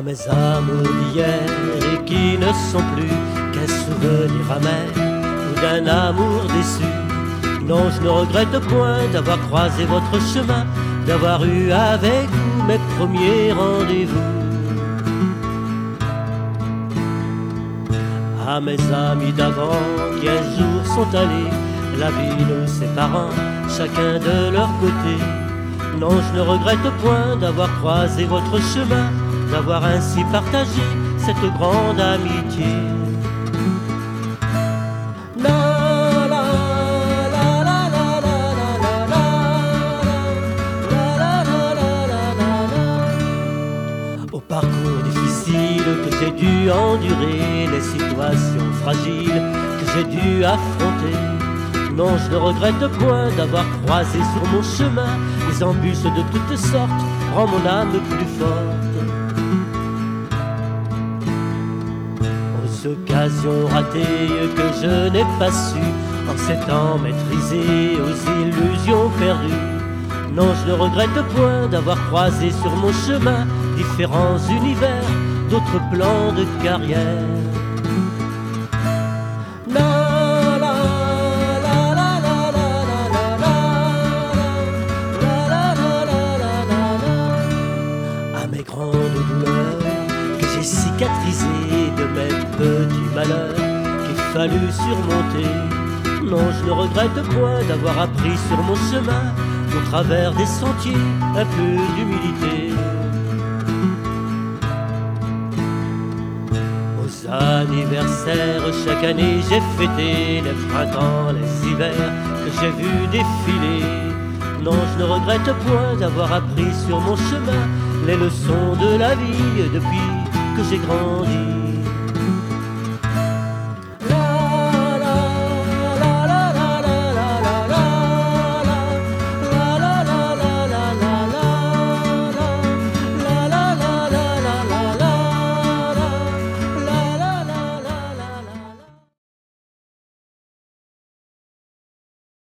mes amours d'hier et qui ne sont plus qu'un souvenir amer ou d'un amour déçu. Non, je ne regrette point d'avoir croisé votre chemin, d'avoir eu avec vous mes premiers rendez-vous. À mes amis d'avant qui un jour sont allés, la vie nous séparant, chacun de leur côté. Non, je ne regrette point d'avoir croisé votre chemin, d'avoir ainsi partagé cette grande amitié. Au parcours difficile que j'ai dû endurer, les situations fragiles que j'ai dû affronter, non, je ne regrette point d'avoir croisé sur mon chemin les embûches de toutes sortes, rend mon âme plus forte. Aux occasions ratées que je n'ai pas su, en ces temps maîtrisés, aux illusions perdues, non, je ne regrette point d'avoir croisé sur mon chemin différents univers, d'autres plans de carrière. À mes grandes douleurs que j'ai cicatrisées de mes petits malheurs qu'il fallut surmonter, non, je ne regrette point d'avoir appris sur mon chemin, au travers des sentiers, un peu d'humilité. Aux anniversaires, chaque année j'ai fêté les printemps, les hivers que j'ai vus défiler. Non, je ne regrette point d'avoir appris sur mon chemin les leçons de la vie depuis que j'ai grandi.